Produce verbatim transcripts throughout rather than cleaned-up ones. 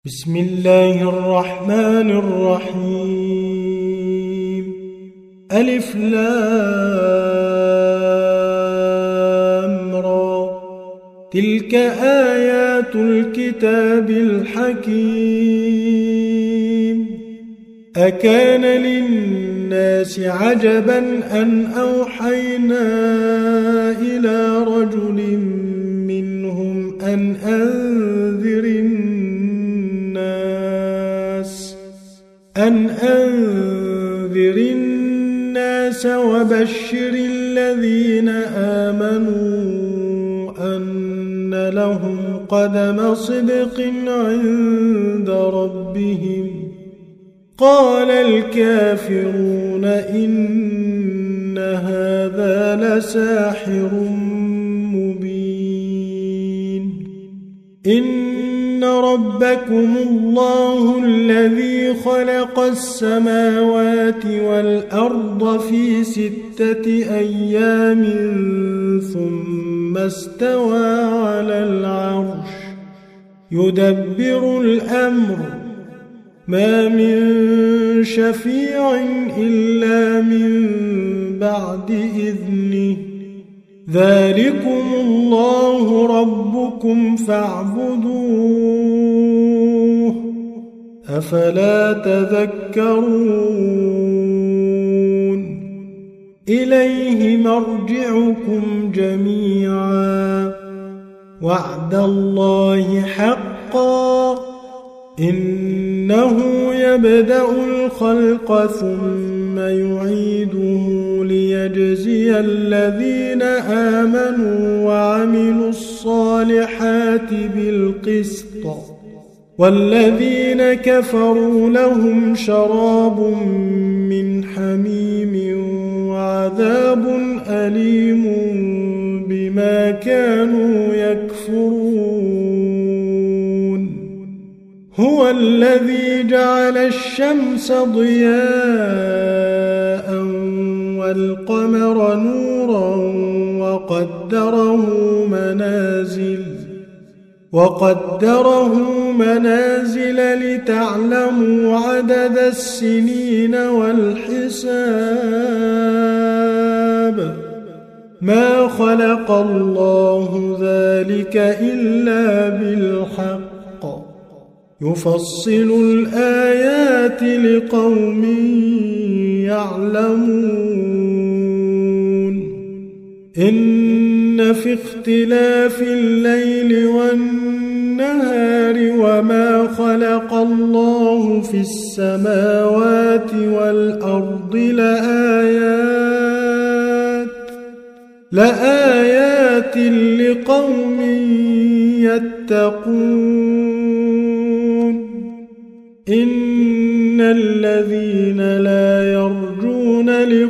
بسم الله الرحمن الرحيم. ألف لام را. تلك آيات الكتاب الحكيم. أكان للناس عجبا أن أوحينا إلى رجل منهم أن أنذر الناس أن أنذر الناس وبشر الذين آمنوا أن لهم قدم صدق عند ربهم. قال الكافرون إن هذا لساحر مبين. إن ربكم الله الذي خلق السماوات والأرض في ستة أيام ثم استوى على العرش يدبر الأمر ما من شفيع إلا من بعد إذنه. ذلكم الله ربكم فاعبدوه أفلا تذكرون. إليه مرجعكم جميعا وعد الله حقا إنه يبدأ الخلق ثم يعيده ليجزي الذين آمنوا وعملوا الصالحات بالقسط والذين كفروا لهم شراب من حميم وعذاب أليم بما كانوا يكفرون. هو الذي جعل الشمس ضياء والقمر نورا وقدره منازل وقدره منازل لتعلموا عدد السنين والحساب. ما خلق الله ذلك إلا بالحق يفصل الآيات لقوم يعلمون. إن في اختلاف الليل والنهار وما خلق الله في السماوات والأرض لآيات لآيات لقوم يتقون. إن الذين لا يرجون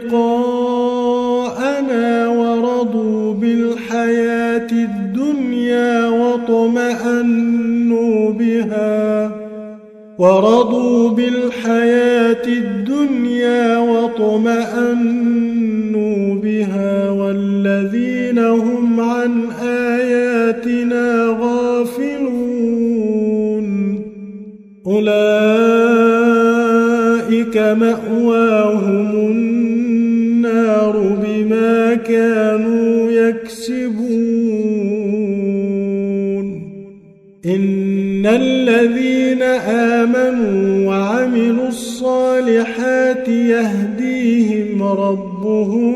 لقاءنا ورضوا بالحياة الدنيا واطمأنوا بها ورضوا بالحياة الدنيا واطمأنوا بها والذين هم عن آياتنا غافلون أولئك مأواهم النار بما كانوا يكسبون. إن الذين آمنوا وعملوا الصالحات يهديهم ربهم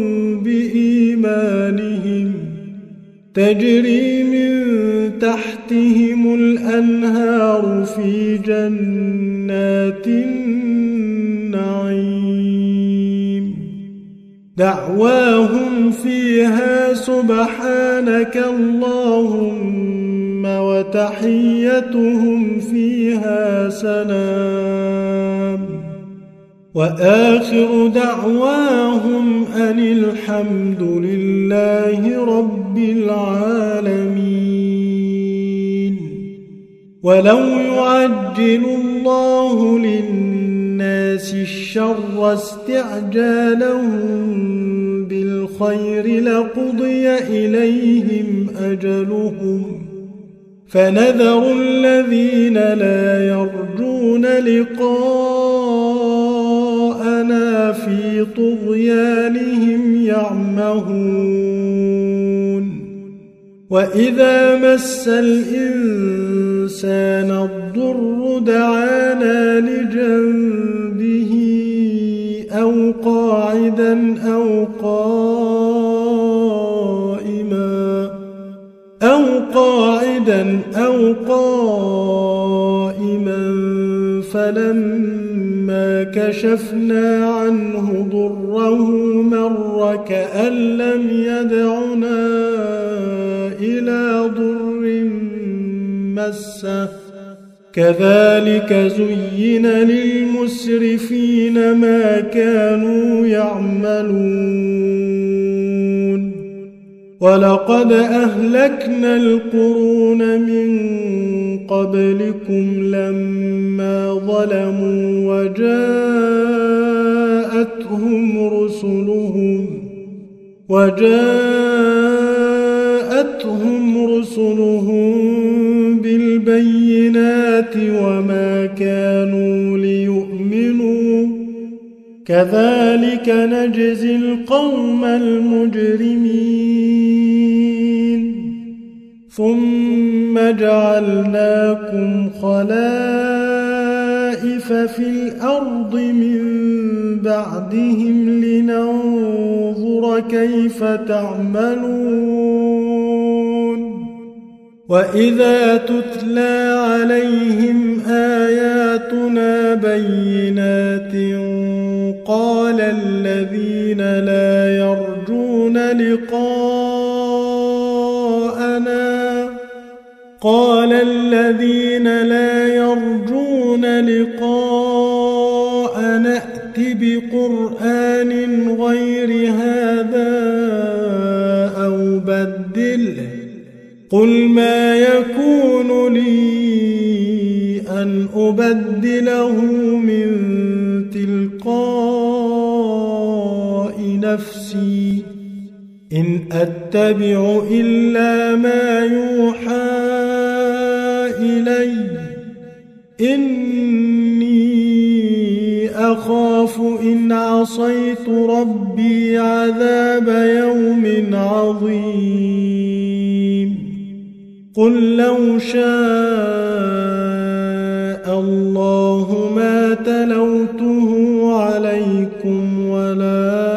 بإيمانهم تجري من تحتهم الأنهار في جنات النعيم. دعواهم فيها سبحانك اللهم وتحيتهم فيها سلام وآخر دعواهم أن الحمد لله رب العالمين. ولو يعجل الله للناس الشر استعجالهم بالخير لقضي إليهم أجلهم فنذر الذين لا يرجون لقاءنا في طغيانهم يعمهون وإذا مس الإنسان الضر دعانا لجنبه أو قاعدا أو قائما أو قاعدا أو قائما فلما كشفنا عنه ضره مر كأن لم يدعنا إلى ضر مسه كذلك زين للمسرفين ما كانوا يعملون ولقد أهلكنا القرون من قبلكم لما ظلموا وجاءتهم رسلهم وجاءتهم رسلهم بالبينات وما كانوا ليؤمنوا كذلك نجزي القوم المجرمين ثم جعلناكم خلائف في الأرض من بعدهم لننظر كيف تعملون وإذا تتلى عليهم آياتنا بينات قال الذين لا يرجون لقاءنا قال الذين لا يرجون لقاءنا ائت بقرآن غير هذا أو بدله قل ما يكون لي أن أبدله من تلقاء نفسي إن أتبع إلا ما يوحى إلي إني أخاف إن عصيت ربي عذاب يوم عظيم قل لو شاء الله ما تلوته عليكم ولا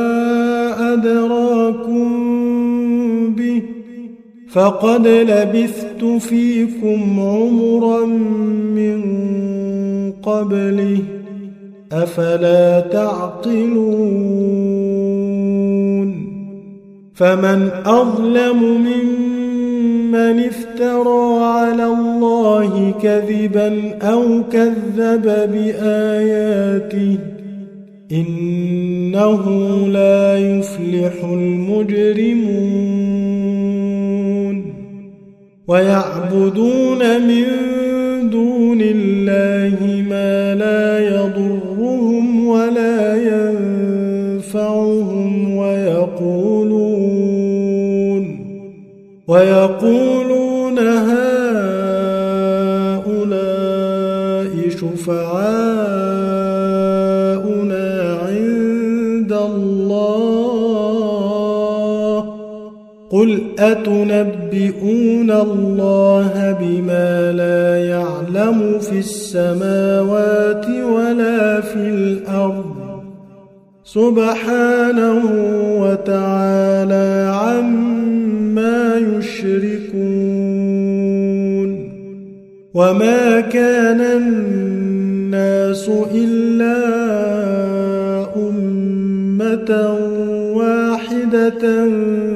أدراكم به فقد لبثت فيكم عمرا من قبله أفلا تعقلون فمن أظلم ممن افترى على الله كذبا أو كذب بآياته إنه لا يفلح المجرمون ويعبدون من دون الله ما لا يضرهم ولا ينفعهم ويقولون ويقولون هؤلاء شفعاؤنا عند الله قل أتنبئون الله بما لا يعلم في السماوات ولا في الأرض سبحانه وتعالى عما يشركون وما كان الناس إلا أمة واحدة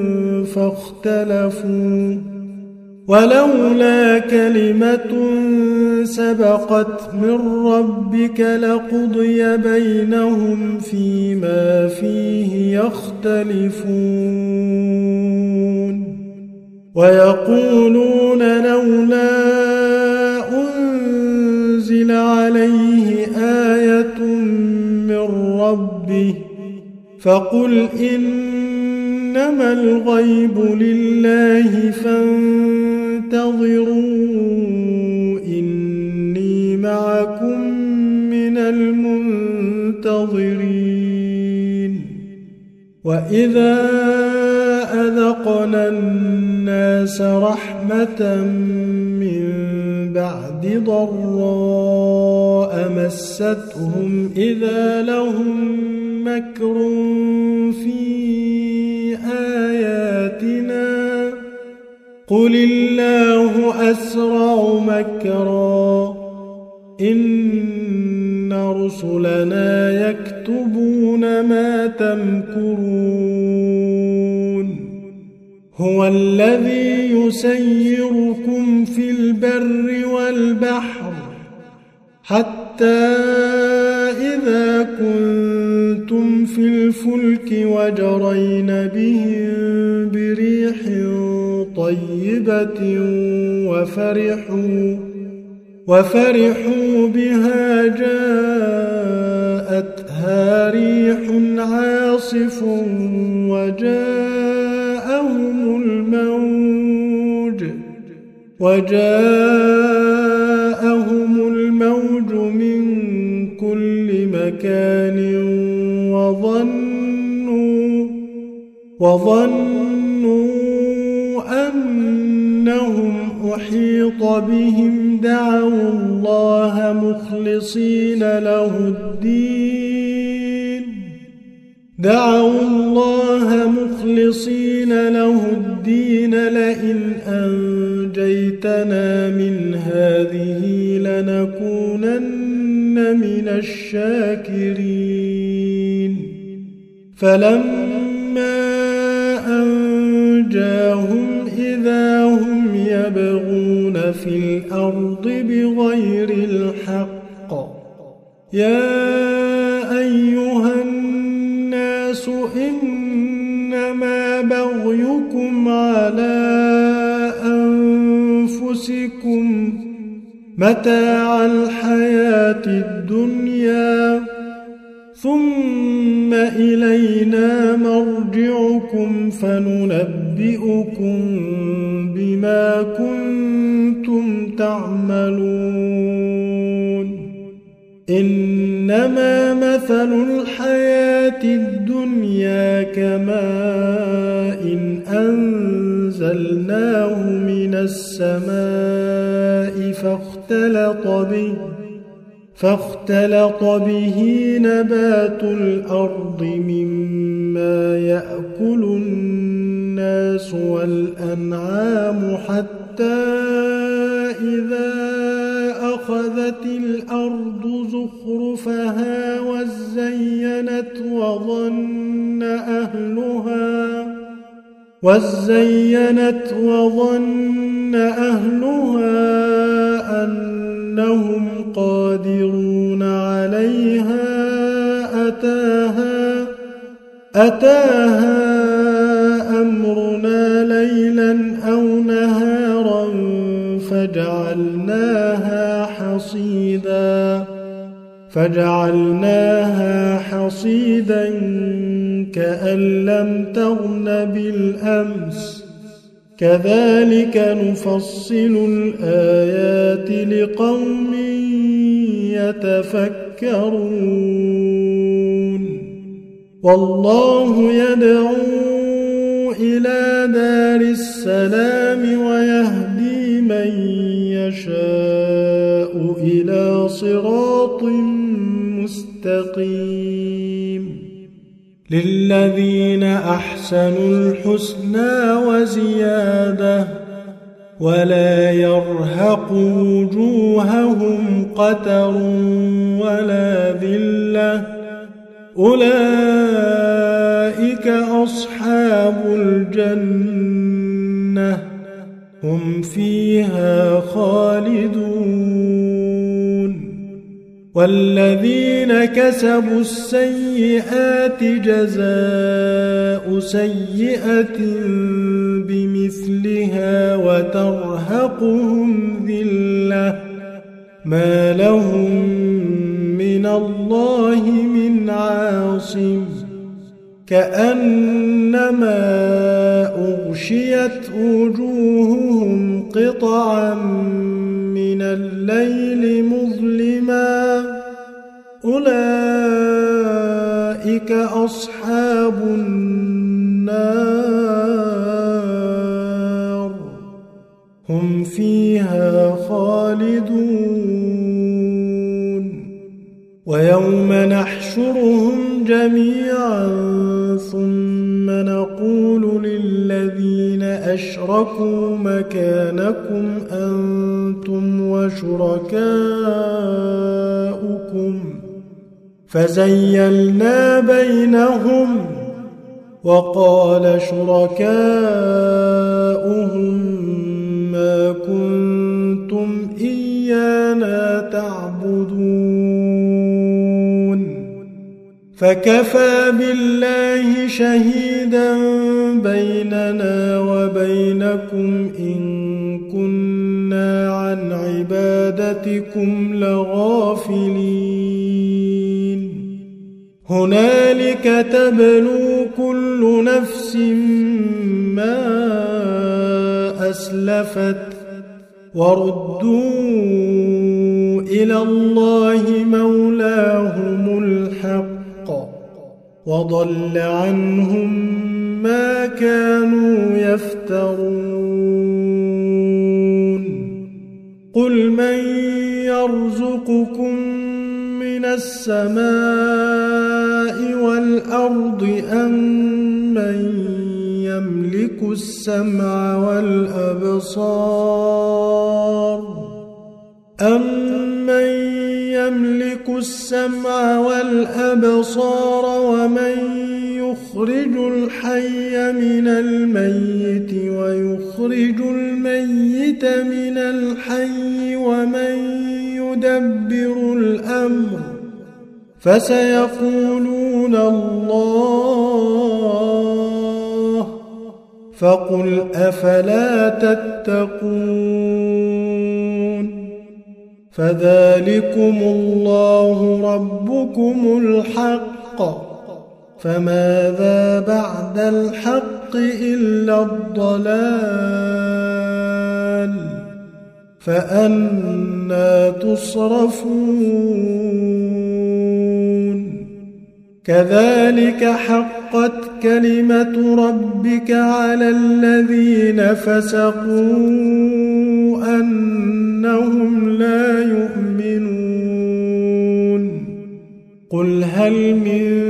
فاختلفوا ولولا كلمة سبقت من ربك لقضي بينهم فيما فيه يختلفون ويقولون لولا أنزل عليه آية من ربه فقل إنما الغيب لله فانتظروا انتظروا إني معكم من المنتظرين وإذا أذقنا الناس رحمة من بعد ضراء مستهم إذا لهم مكر في آياتنا قل الله أسرع مكرا إن رسلنا يكتبون ما تمكرون هو الذي يسيركم في البر والبحر حتى إذا كنتم في الفلك وجرين بهم بريح طيبة وفرحوا وفرحوا بها جاءتها ريح عاصف وجاءهم الموج وجاءهم الموج من كل مكان وظنوا وظنوا أنهم أحيط بهم دعوا الله مخلصين له الدين دعوا الله مخلصين له الدين لئن أنجيتنا من هذه لنكونن من الشاكرين فلما أنجاهم إذا هم يبغون في الأرض بغير الحق يا أيها الناس إنما بغيكم على أنفسكم متاع الحياة الدنيا ثم إلينا مرجعكم فننبئكم بما كنتم تعملون إنما مثل الحياة الدنيا كماء إن أنزلناه من السماء فاختلط به فاختلط به نبات الأرض مما يأكل الناس والأنعام حتى إذا أخذت الأرض زخرفها وزينت وظن أهلها وزينت وظن أهلها أنهم قادرون عليها أتاها أتاها أمرنا ليلا أو نهارا فجعلناها حصيدا فجعلناها حصيدا كأن لم تغن بالأمس كذلك نفصل الآيات لقوم يتفكرون والله يدعو إلى دار السلام ويهدي من يشاء إلى صراط مستقيم للذين أحسنوا الحسنى وزيادة ولا يرهق وجوههم قتر ولا ذلة أولئك أصحاب الجنة هم فيها خالدون والذين كسبوا السيئات جزاء سيئة بمثلها وترهقهم ذلة ما لهم من الله من عاصم كأنما أغشيت وجوههم قطعا من الليل مظلما أولئك أصحاب النار هم فيها خالدون ويوم نحشرهم جميعا ثم نقول للذين أشركوا مكانكم أنتم وشركاؤكم فزيلنا بينهم وقال شركاؤهم ما كنتم إيانا تعبدون فكفى بالله شهيدا بيننا وبينكم إن كنا عن عبادتكم لغافلين هنالك تبلو كل نفس ما أسلفت وردوا إلى الله مولاهم الحق وضل عنهم ما كانوا يفترون قل من يرزقكم من السماء والأرض أم من يملك السمع والأبصار أمن يملك السمع والأبصار ومن يخرج الحي من الميت ويخرج الميت من الحي ومن يدبر الأمر فسيقولون الله فقل أفلا تتقون فذلكم الله ربكم الحق فماذا بعد الحق إلا الضلال فأنى تصرفون كذلك حقت كلمة ربك على الذين فسقوا أنهم لا يؤمنون قل هل من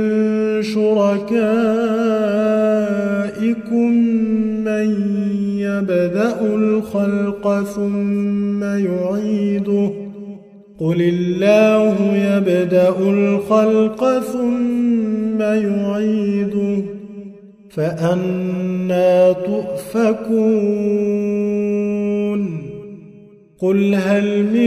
شركائكم من يبدأ الخلق ثم يعيده قل الله يبدأ الخلق ثم يعيده فأنى تؤفكون قل هل من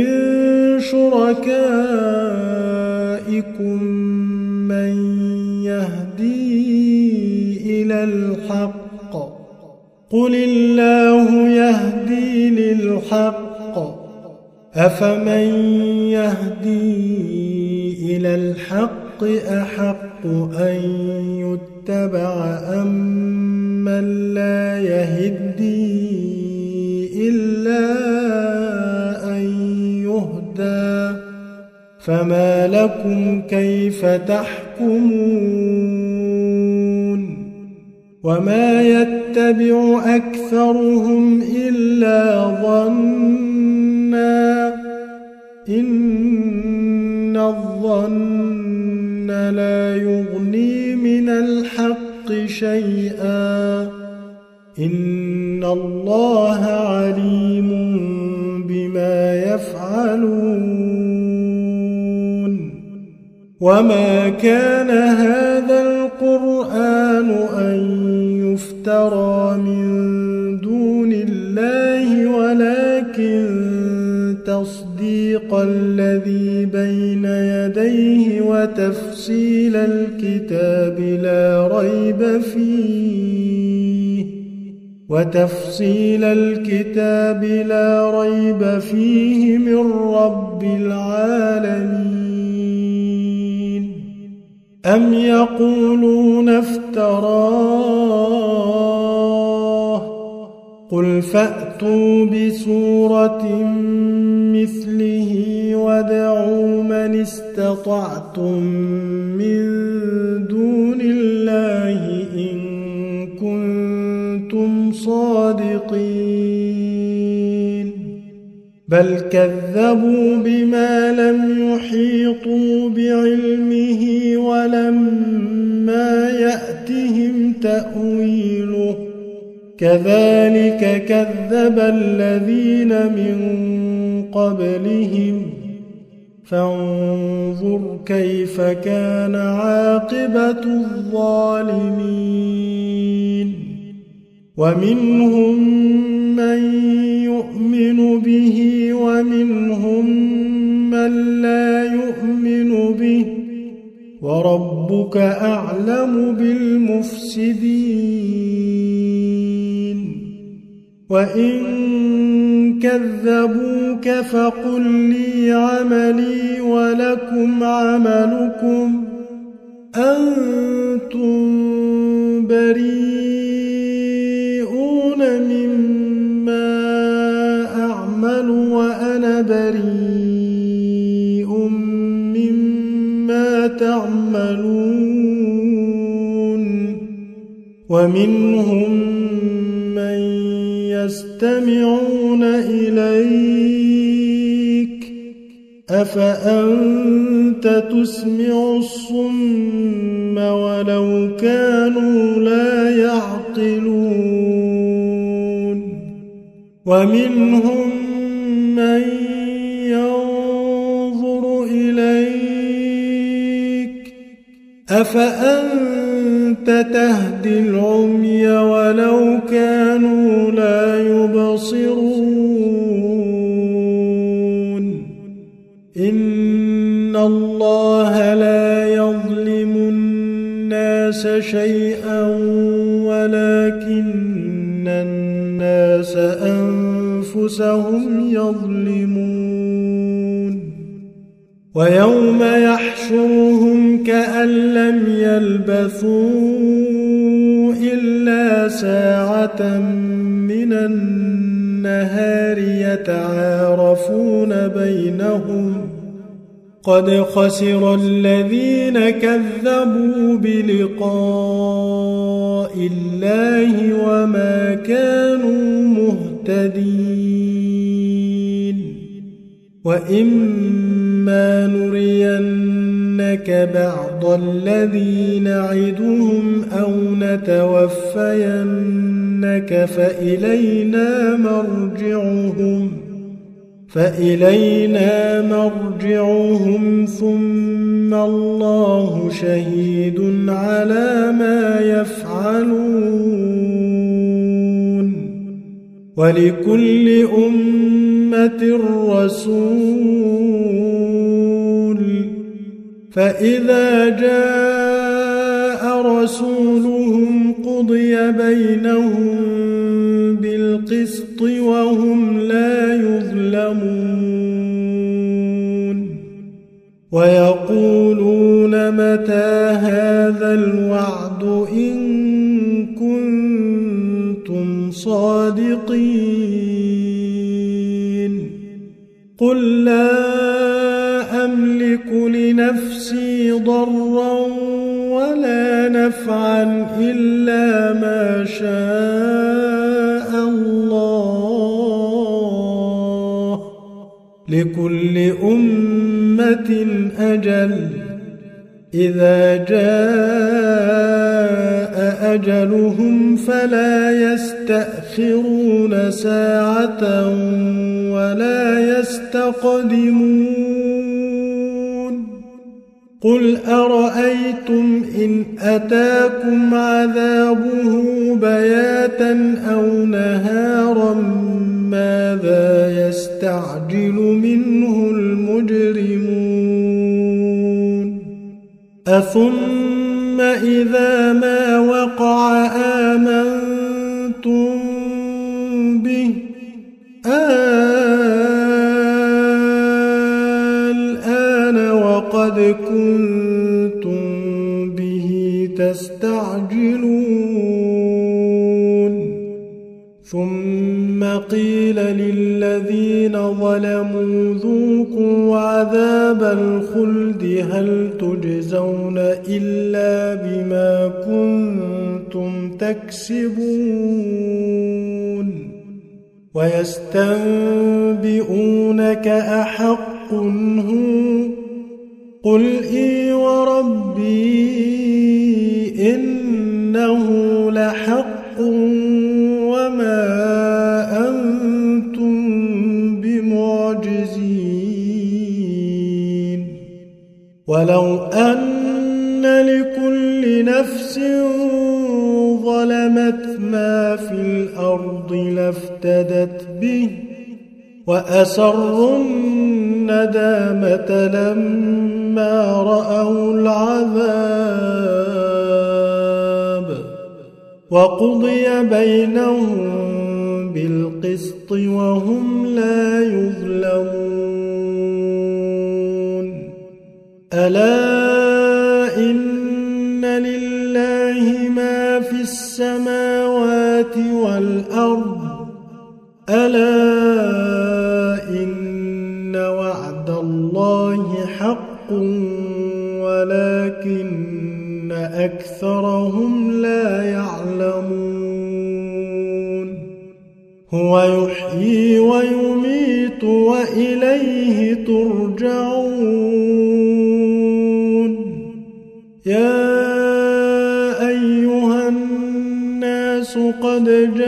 شركائكم من يهدي إلى الحق قل الله يهدي للحق أفمن يهدي إلى الحق أحق أن يتبع أم من لا يهدي إلا أن يهدى فما لكم كيف تحكمون وما يتبع أكثرهم إلا ظنا إن الظن لا يغني من الحق شيئا إن الله عليم بما يفعلون وما كان هذا القرآن أن يفترى من دون الله ولكن تصديق الذي بين يديه وتفصيل الكتاب لا ريب فيه وتفصيل الكتاب لا ريب فيه من رب العالمين أم يقولون افتراه قل فأتوا بسورة مثله وادعوا من استطعتم من دون الله إن كنتم صادقين بل كذبوا بما لم يحيطوا بعلمه ولما يأتهم تأويله كذلك كذب الذين من قبلهم فانظر كيف كان عاقبة الظالمين ومنهم من يؤمن به ومنهم من لا يؤمن به وربك أعلم بالمفسدين وإن كذبوك فقل لي عملي ولكم عملكم أنتم بريئون مما أعمل وأنا بريء مما تعملون ومنهم من يستمعون إليك أفأنت تسمع الصم ولو كانوا لا يعقلون ومنهم من ينظر إليك أفأنت تهدي العمي ولو كانوا لا يبصرون إن الله لا يظلم الناس شيئا ولكن الناس أنفسهم يظلمون ويوم يحشرهم كأن لم يلبثوا إلا ساعة من النهار يتعارفون بينهم قد خسر الذين كذبوا بلقاء الله وما كانوا مهتدين وإما نرينك بعض الذي نعدهم أو نتوفينك فإلينا مرجعهم فإلينا مرجعهم ثم الله شهيد على ما يفعلون ولكل أمة رسول فإذا جاء رسولهم قضي بينهم بالقسط وهم لا يظلمون ويقولون متى هذا الوعد إن كنتم صادقين قل لا أملك لنفسي ضرا ولا نفعا إلا ما شاء الله لكل أمة أجل إذا جاء أجلهم فلا يستأخرون ساعة ولا يستقدمون قل أرأيتم إن أتاكم عذابه بياتا أو نهارا ماذا يستعجل منه المجرمون أثم إذا ما وقع آمنتم به الآن وقد كنتم تستعجلون ثم قيل للذين ظلموا ذوقوا عذاب الخلد هل تجزون إلا بما كنتم تكسبون ويستنبئونك أحق هو قل إي وربي إنه لحق وما أنتم بمعجزين ولو أن لكل نفس ظلمت ما في الأرض لافتدت به وأسروا الندامة لما رأوا العذاب وقضي بينهم بالقسط وهم لا يظلمون ألا إن لله ما في السماوات والأرض ألا إن وعد الله حق ولكن أكثرهم لا يعلمون هو يحيي ويميت وإليه ترجعون يا أيها الناس قد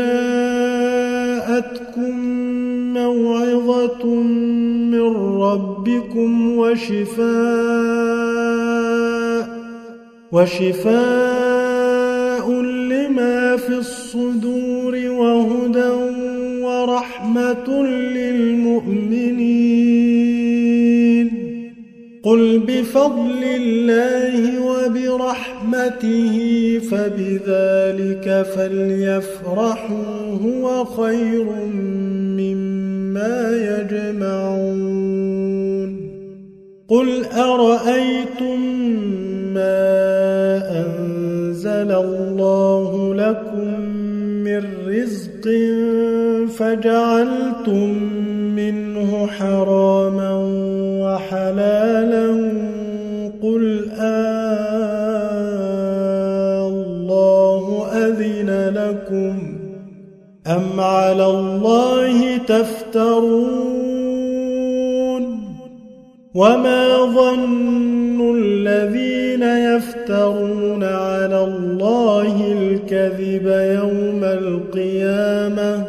جاءتكم موعظة من ربكم وشفاء وشفاء لما في الصدور وهدى ورحمة للمؤمنين قل بفضل الله وبرحمته فبذلك فليفرحوا هو خير مما يجمعون قل أرأيتم ما أنزل الله لكم من رزق فجعلتم منه حراما وحلالا قل آه الله أذن لكم أم على الله تفترون وما ظن الذين يفترون على الله الكذب يوم القيامة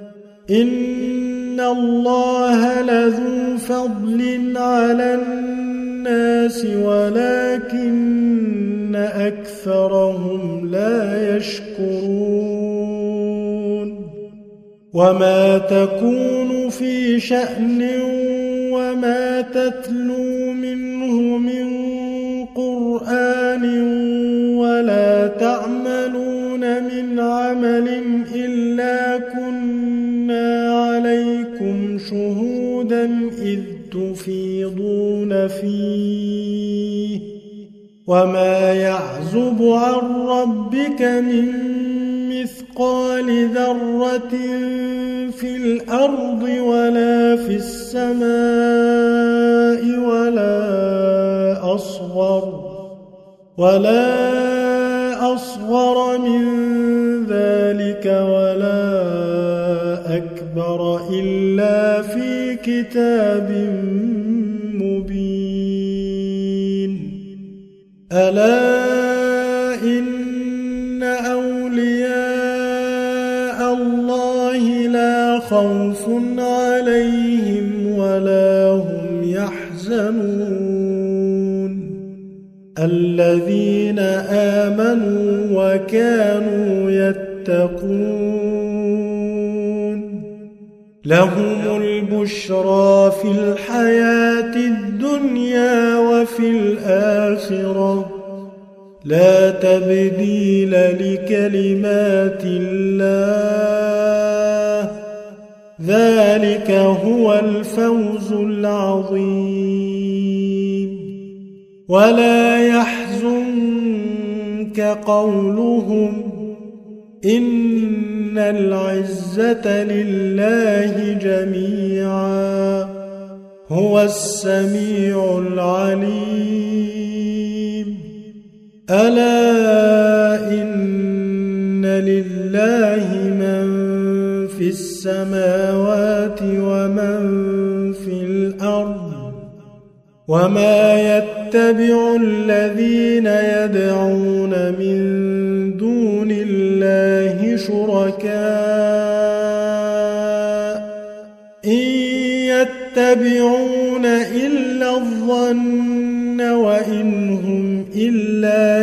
إن الله لذو فضل على الناس ولكن أكثرهم لا يشكرون وما تكون في شأن وما تتلو منه من قرآن ولا تعملون من عمل إلا كنا عليكم شهودا إذ تفيضون فيه وما يعزب عن ربك من مثقال ذرة في الأرض ولا في السماء ولا أصغر ولا أصغر من ذلك ولا أكبر إلا في كتاب مبين ألا إن أولياء الله لا خوف عليهم ولا هم يحزنون الذين آمنوا وكانوا يتقون لهم البشرى في الحياة الدنيا وفي الآخرة لا تبديل لكلمات الله ذلك هو الفوز العظيم ولا يحزنك قولهم إن العزة لله جميعا هو السميع العليم ألا إن لله من في السماوات ومن في الأرض وما يتبع الذين يدعون من دون الله شركاء إن يتبعون إلا الظن وإن هم إلا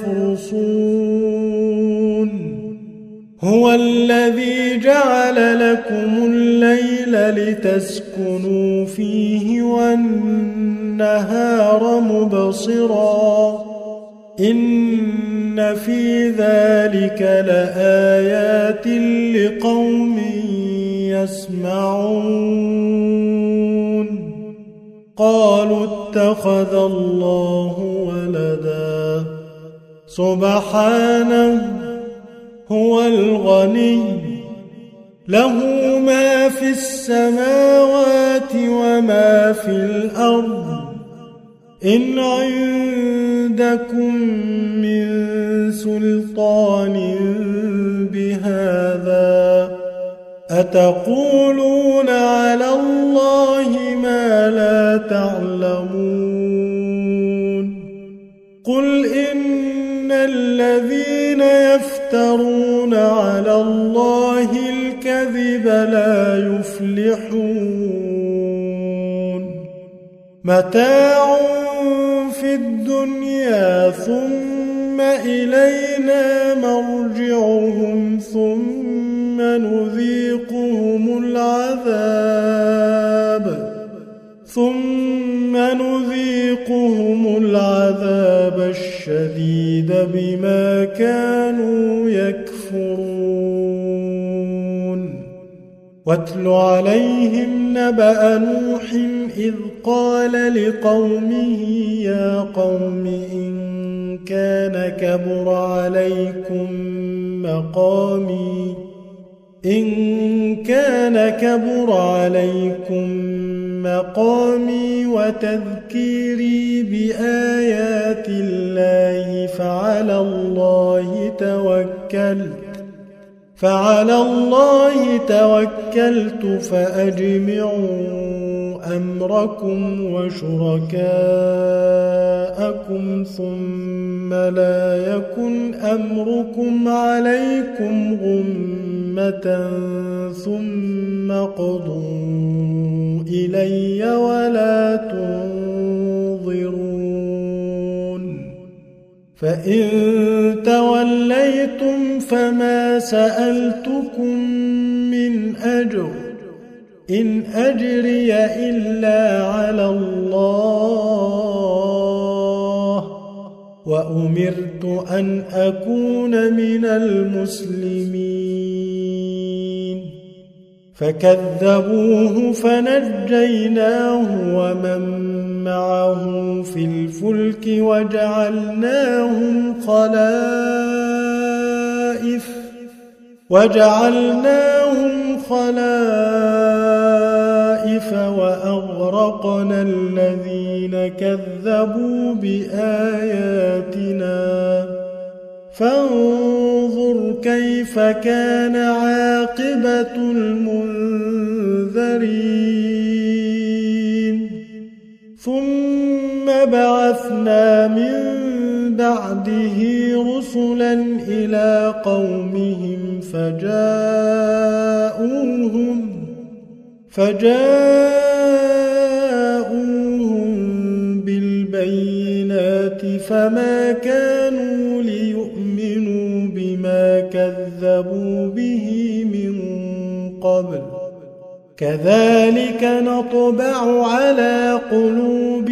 يخرصون هو الذي جعل لكم الليل لتسكنوا فيه والنهار مبصرا إن في ذلك لآيات لقوم يسمعون قالوا اتخذ الله ولدا سبحانه هو الغني له ما في السماوات وما في الأرض إن عندكم من سلطان بهذا أتقولون على الله ما لا تعلمون قل إن الذين يفترون على الله الكذب لا يفلحون متاع في الدنيا ثم إلينا مرجعهم ثم نذيقهم العذاب ثم نذيقهم العذاب الشديد بما كانوا يكفرون واتل عليهم نبأ نوح إذ قال لقومه يا قوم إن كان كبر عليكم مقامي إن كان كبر عليكم مقامي وتذكيري بآيات الله فعلى الله توكلت فعلى الله توكلت فأجمعوا أمركم وشركاءكم ثم لا يكن أمركم عليكم غمة ثم قضوا إلي ولا تنظرون فإن توليتم فما سألتكم من أجر إن أجري إلا على الله وأمرت أن أكون من المسلمين فكذبوه فنجيناه ومن معه في الفلك وجعلناهم خلائف وجعلناهم خلائف وأغرقنا الذين كذبوا بآياتنا فانظر كيف كان عاقبة المنذرين ثم بعثنا من بعده رسلا إلى قومهم فجاءوهم فجاءوهم بالبينات فما كانوا ليؤمنوا بما كذبوا به من قبل كذلك نطبع على قلوب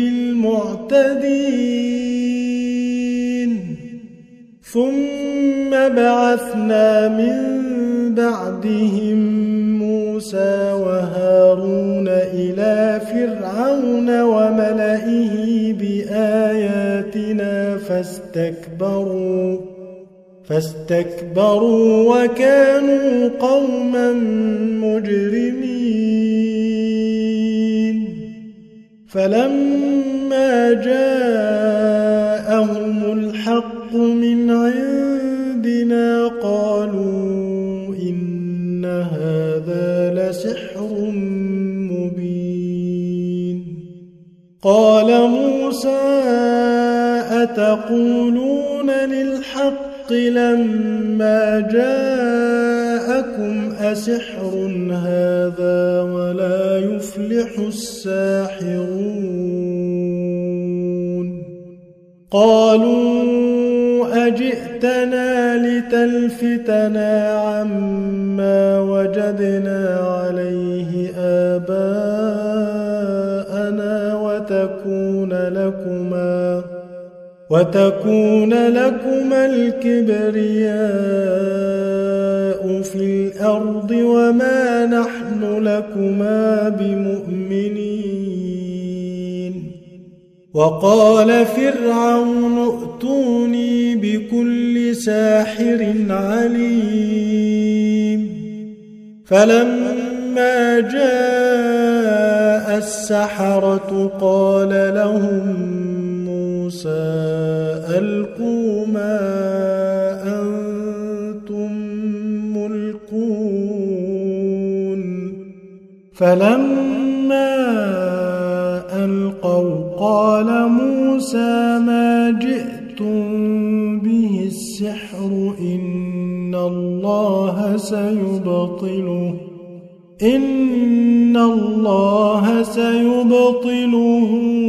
المعتدين ثم بعثنا من بعدهم موسى وهارون إلى فرعون وملئه بآياتنا فاستكبروا فاستكبروا وكانوا قوما مجرمين فلما جاءهم الحق من عندنا قالوا إن هذا لسحر مبين قال موسى أتقولون للحق لما جاءكم أسحر هذا ولا يفلح الساحرون قالوا أجئتنا لتلفتنا عما وجدنا عليه آباءنا وتكون لكما وتكون لكما الكبرياء في الأرض وما نحن لكما بمؤمنين وقال فرعون ائتوني بكل ساحر عليم فلما جاء السحرة قال لهم موسى ألقوا ما أنتم ملقون فلما ألقوا قال موسى ما جئتم به السحر إن الله سيبطله إن الله سيبطله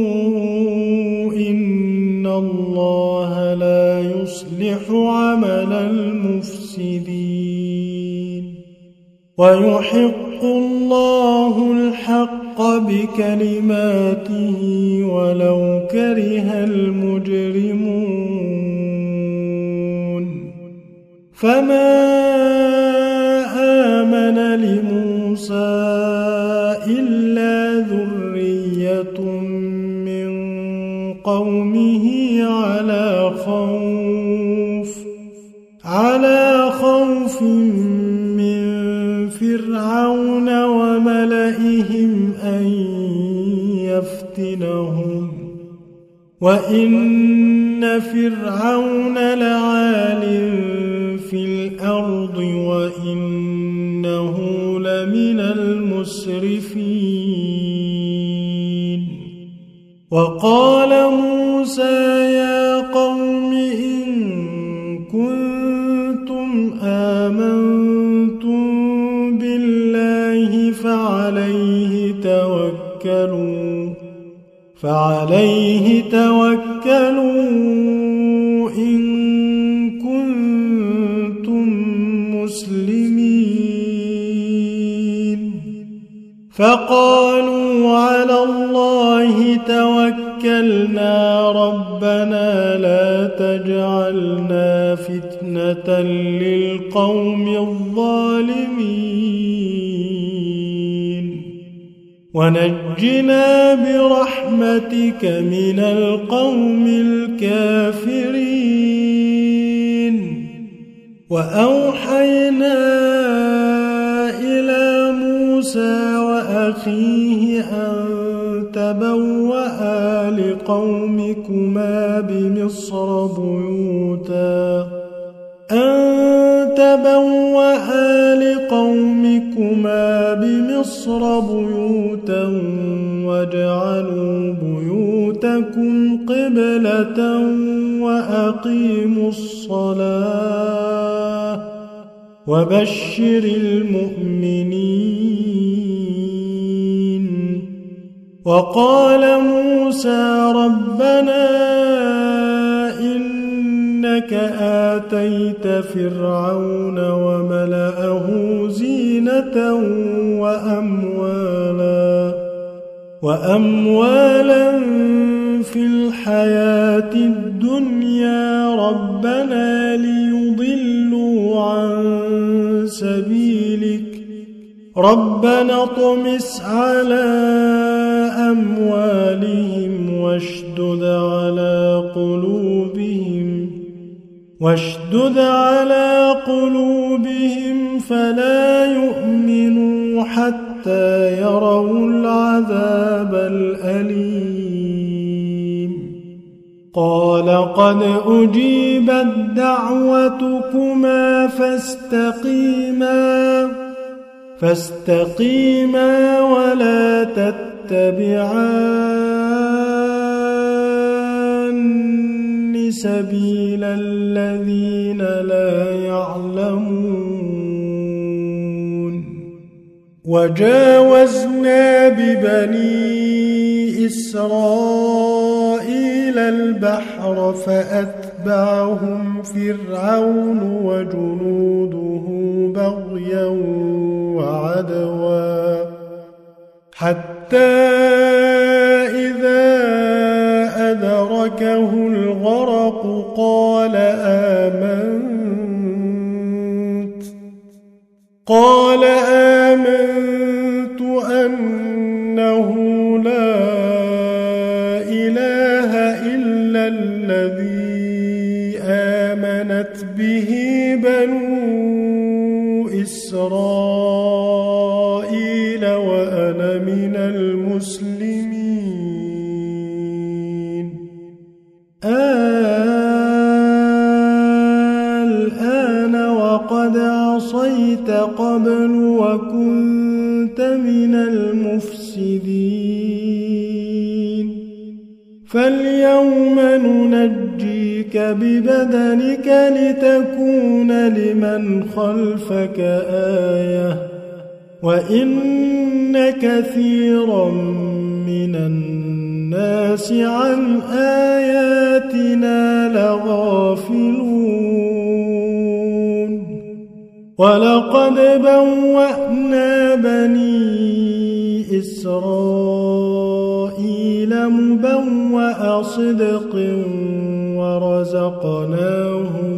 إن الله لا يصلح عمل المفسدين ويحق الله الحق بكلماته ولو كره المجرمون فما آمن لموسى إلا ذرية من قومه على خوف على خوف من فرعون وملئهم أن يفتنهم وإن فرعون لعال في الأرض وإنه لمن المسرفين وقال موسى يا قوم إن كنتم آمنتم بالله فعليه توكلوا فعليه توكلوا إن كنتم مسلمين فقالوا على الله توكلنا ربنا لا تجعلنا فتنة للقوم الظالمين ونجنا برحمتك من القوم الكافرين وأوحينا إلى موسى وأخيه أن تبوأ لقومكما بمصر بيوتا أن تبوأ لقومكما بمصر بيوتا واجعلوا بيوتكم قبلة وأقيموا الصلاة وبشر المؤمنين وقال موسى ربنا إنك آتيت فرعون وملأه زينة وأموالا وأموالا في الحياة الدنيا ربنا ليضلوا عن سبيلك ربنا اطمس على أموالهم واشدد على قلوبهم واشدد على قلوبهم فلا يؤمنوا حتى يروا العذاب الأليم قال قد أجيبت دعوتكما فاستقيما فاستقيما ولا تتبعان سبيل الذين لا يعلمون وجاوزنا ببني إسرائيل البحر فأتبعهم فرعون وجنوده بغيا وعدوا حتى إذا أدركه الغرق قال آمنت قال آمنت أنه لا إله إلا الذي آمنت به بنو إسرائيل وأنا من المسلمين الآن وقد عصيت قبل وكنت من المفسدين فاليوم ننجيك ببدنك لتكون لمن خلفك آية وإن كثيرا من الناس عن آياتنا لغافلون ولقد بوأنا بني إسرائيل مبوأ صدق ورزقناهم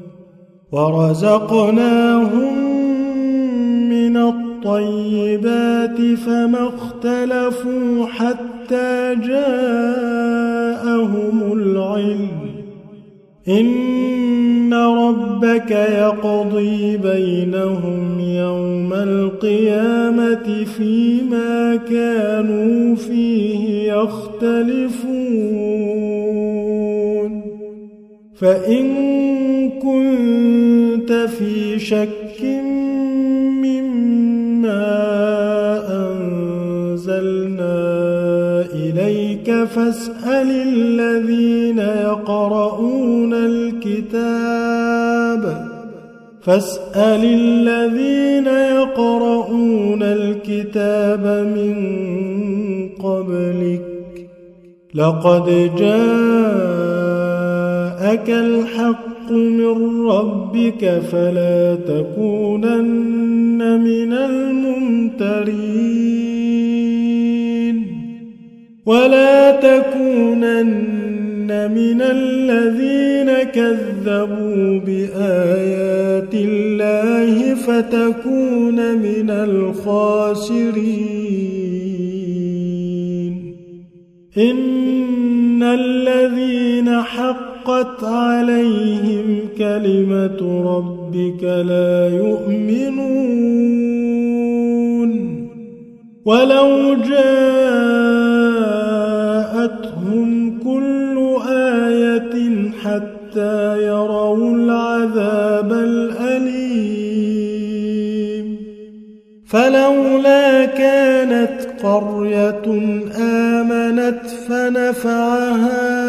ورزقناهم من الطيبات فما اختلفوا حتى جاءهم العلم إن ربك يقضي بينهم يوم القيامة فيما كانوا فيه يختلفون فإن كنت في شك مما أنزلنا إليك فاسأل الذين يقرؤون الكتاب فاسأل الذين يقرؤون الكتاب من قبلك لقد جاءك الحق من ربك فلا تكونن من الممترين ولا تكونن من الذين كذبوا بآيات الله فتكون من الخاسرين إن الذين حقت عليهم كلمة ربك لا يؤمنون ولو جاءتهم كل آية حتى يروا العذاب الأليم فلولا كانت قرية آمنت فنفعها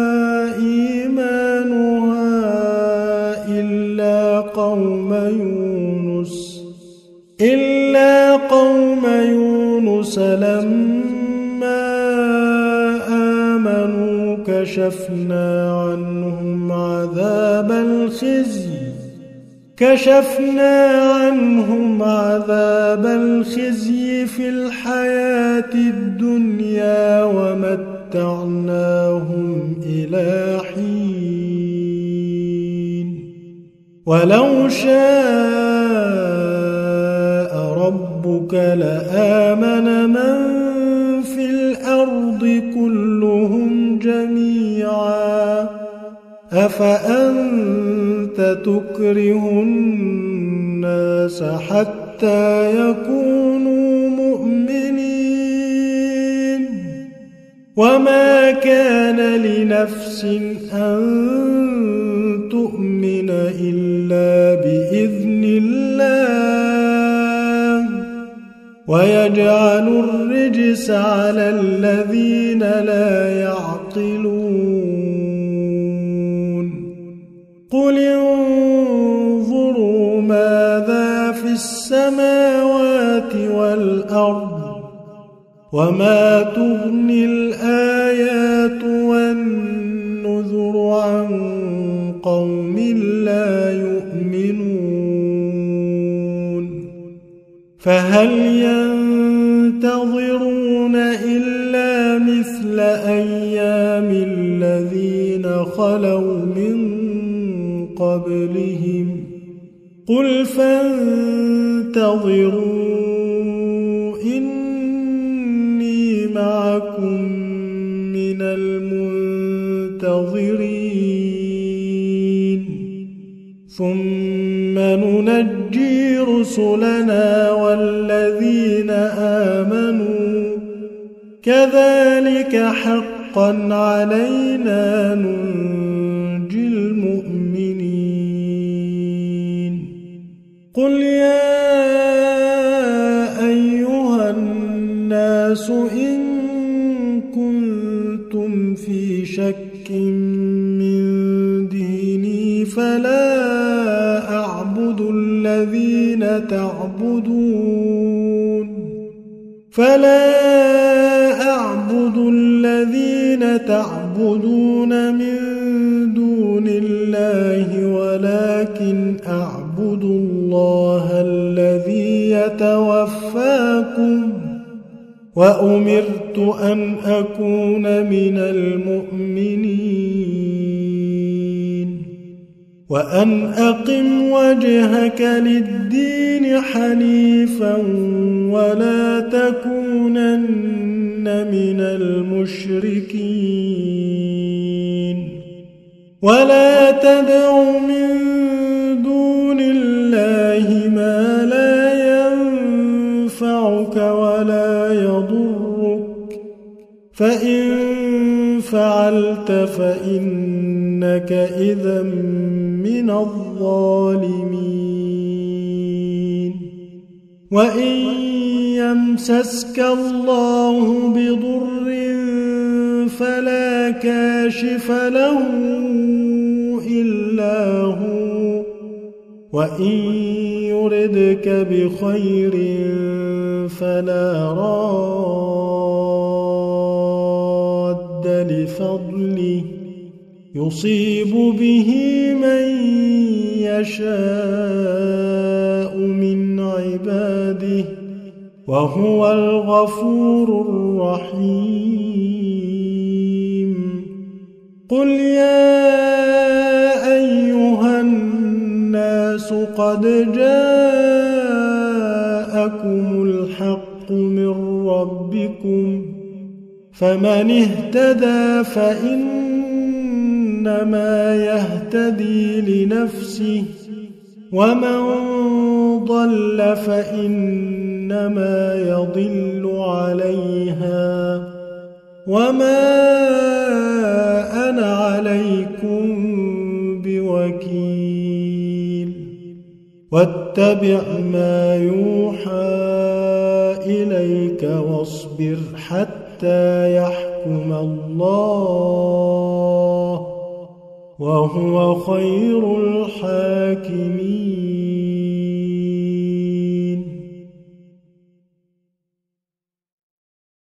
إيمانها إلا قوم يونس إلا قوم يونس لما آمنوا كشفنا عنهم عذاب الخزي كشفنا عنهم عذاب الخزي في الحياة الدنيا ومتعناهم إلى حين ولو شاء ربك لآمن من في الأرض كلهم جميعا أفأنت تكره الناس حتى يكونوا مؤمنين وما كان لنفس أن تؤمن إلا بإذن الله ويجعل الرجس على الذين لا يعقلون قل انظروا ماذا في السماوات والأرض وما تغني الآيات والنذر عن قوم لا يؤمنون فهل ينتظرون إلا مثل أيام الذين خلوا من قبلهم قل فانتظروا إني معكم من المنتظرين ثم ننجي رسلنا والذين آمنوا كذلك حقا علينا ننجي المؤمنين قل يا أيها الناس إن كنتم في شك من ديني فلا أعبد الذين تعبدون فلا أعبد الذين تعبدون من دون الله ولكن أعبد الله الذي يتوفاكم وأمرت أن أكون من المؤمنين وأن أقم وجهك للدين حنيفا ولا تكونن من المشركين ولا تدع من دون الله ما لا ينفعك ولا يضرك فإن فعلت فإنك إذا من الظالمين وإن يمسسك الله بضر فلا كاشف له إلا هو وإن يردك بخير فلا راد لفضله يصيب به من يشاء من عباده وهو الغفور الرحيم قل يا أيها الناس قد جاءكم الحق من ربكم فمن اهتدى فإنما يهتدي لنفسه ومن ضل فإنما يضل عليها وما أنا عليكم بوكيل واتبع ما يوحى إليك واصبر حتى يحكم الله وهو خير الحاكمين